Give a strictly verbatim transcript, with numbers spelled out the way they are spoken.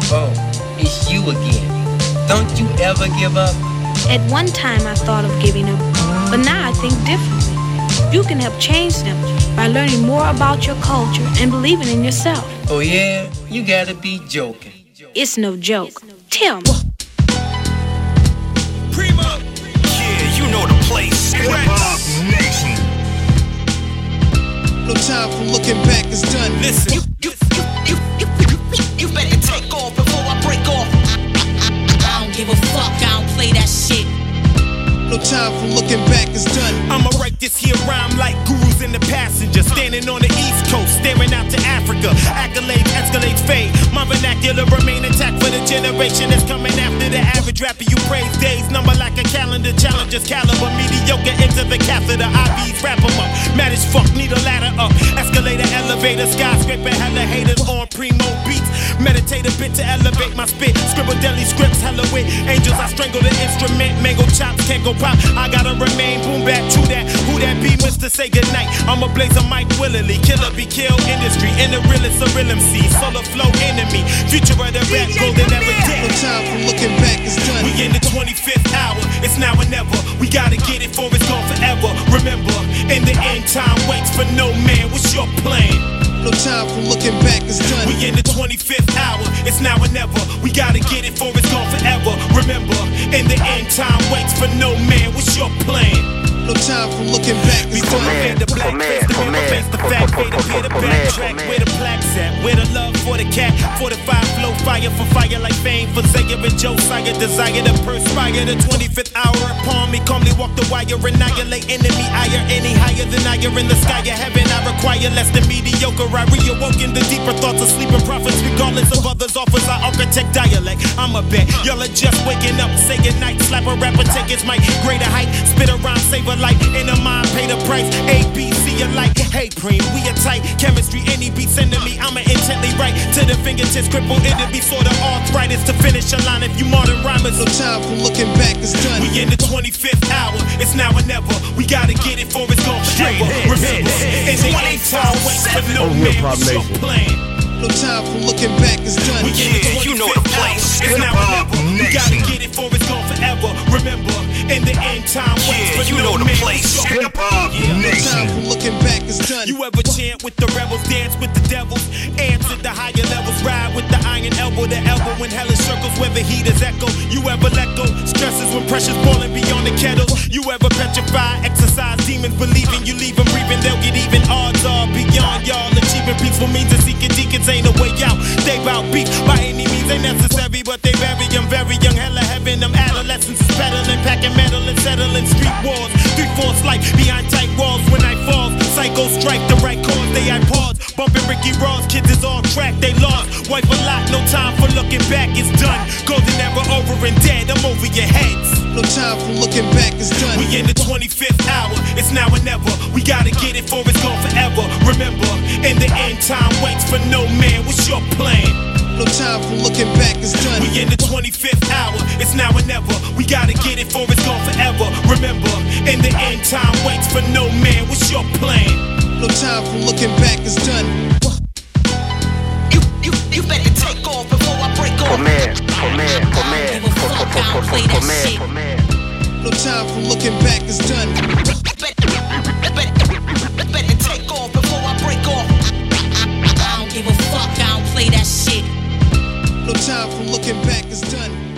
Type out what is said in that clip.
Oh, it's you again. Don't you ever give up? At one time I thought of giving up, but now I think differently. You can help change them by learning more about your culture and believing in yourself. Oh yeah? You gotta be joking. It's no joke. Tell me. Primo. Yeah, you know the place. Hip-Hop Nation. No time for looking back, it's done. Listen. You, you, you, you, you, you, you better take off before I break off. I don't give a fuck, I don't play that shit. No time for looking back, it's done. I'ma write this here rhyme like gurus in the passenger. Standing on the east coast, staring out to Africa. Accolades, escalates, fade. My vernacular remain intact for the generation that's coming after the average rapper. You praise days, number like a calendar. Challengers caliber, mediocre into the catheter. I Vs, wrap 'em up. Mad as fuck, need a ladder up. Escalator, elevator, skyscraper, hella haters on primo beats. Meditate a bit to elevate my spit. Scribble deadly scripts, hella wit. Angels, I strangle the instrument. Mango chops, can't go pop. I gotta remain boom back, true that. Who that be, Mister Say goodnight. I'm a blazer, Mike Willily. Killer be kill industry. In the realest of real M Cs. Solar flow enemy. Future of the rap, golden never dead. No time for looking back, it's done. We in the twenty-fifth hour. It's now or never. We gotta get it for it's gone forever. Remember, in the end, time waits for no man. What's your plan? No time for looking back, it's done. We in the twenty-fifth hour, it's now or never. We gotta get it for it's gone forever. Remember, in the end, time waits for no man. What's your plan? No time for looking back, it's Before done. I fade the black face, the mirror face, the fact, fade appear to backtrack. Where the plaques at? Where the love for the cat? forty-five flow fire for fire like fame for Zaire and Josiah. Desire to perspire. The twenty-fifth hour upon me. Calmly walk the wire. Annihilate enemy higher. Any higher than higher in the sky of heaven. I require less than mediocre. I reawoke in the deeper thoughts of sleeping prophets. Regardless of others' offers, I architect dialect. I'm a bet. Y'all are just waking up. Say goodnight. Slap a rapper. Take his mic. Greater height. Spit around. Save a life. In a mind. Pay the price. A, B, C alike. Hey, Preem. We are tight. Chemistry. Any beat sending me. I'ma intently right. To the fingertips. Cripple. It'll be sort of arthritis. To finish a line. If you modern rhymers. No time for looking back, it's done. We in the twenty-fifth hour. It's now or never. We gotta get it for it's gone forever. Remember, in the end, time waits for no man. What's your plan? No time for looking back, it's done. We in the you know the twenty-fifth place. hour. It's now or never. We gotta get it for it's gone forever. Remember, in the end, time waits for you no know the man. place. What's your plan? No time for looking back, it's done. You ever chant with the rebels, dance with the devils, answer the higher levels, ride with the iron elbow to elbow when hell is circles where the heat is echo. You ever let go? Stresses when pressure's boiling beyond the kettles. You ever petrify, exercise demons, believing you leave them breathing, they'll get even. Odds are beyond y'all. Achieving peaceful means of seeking deacons ain't a way out. They bout beef by any means ain't necessary, but they vary. I'm very young, hella heaven. Them adolescents is peddling, packing metal and settling street wars. Three fourths life behind tight walls when I falls. Psycho strike the right chords, they I pause. Bumping Ricky Ross, kids is all track, they lost. Wipe a lot, no time for looking back, it's done. Golden era over and dead, I'm over your heads. No time for looking back, it's done. We in the twenty-fifth hour, it's now or never. We gotta get it for it's gone forever. Remember, in the end, time waits for no man. What's your plan? No time for looking back, it's done. We in the twenty-fifth hour, it's now or never. We gotta get it for it's gone forever. Remember, in the end, time waits for no man. What's your plan? No time for looking back, it's done. You, you, you better take off before I break off. Comer, comer, comer, I don't give a fuck, I don't play that comer, shit. comer. No time for looking back, it's done. Better, better, better take off before I break off. I don't give a fuck, I don't play that shit. No time for looking back, it's done.